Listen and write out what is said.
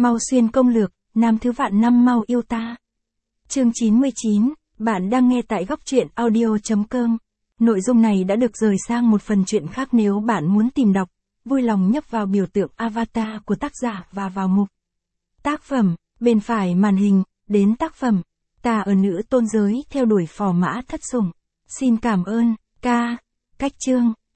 Mau xuyên công lược, nam thứ vạn năm mau yêu ta. Chương 99, bạn đang nghe tại góc truyện audio.com. Nội dung này đã được rời sang một phần truyện khác, nếu bạn muốn tìm đọc, vui lòng nhấp vào biểu tượng avatar của tác giả và vào mục tác phẩm, bên phải màn hình, đến tác phẩm, ta ở nữ tôn giới theo đuổi phò mã thất sủng. Xin cảm ơn, ca. Cách chương.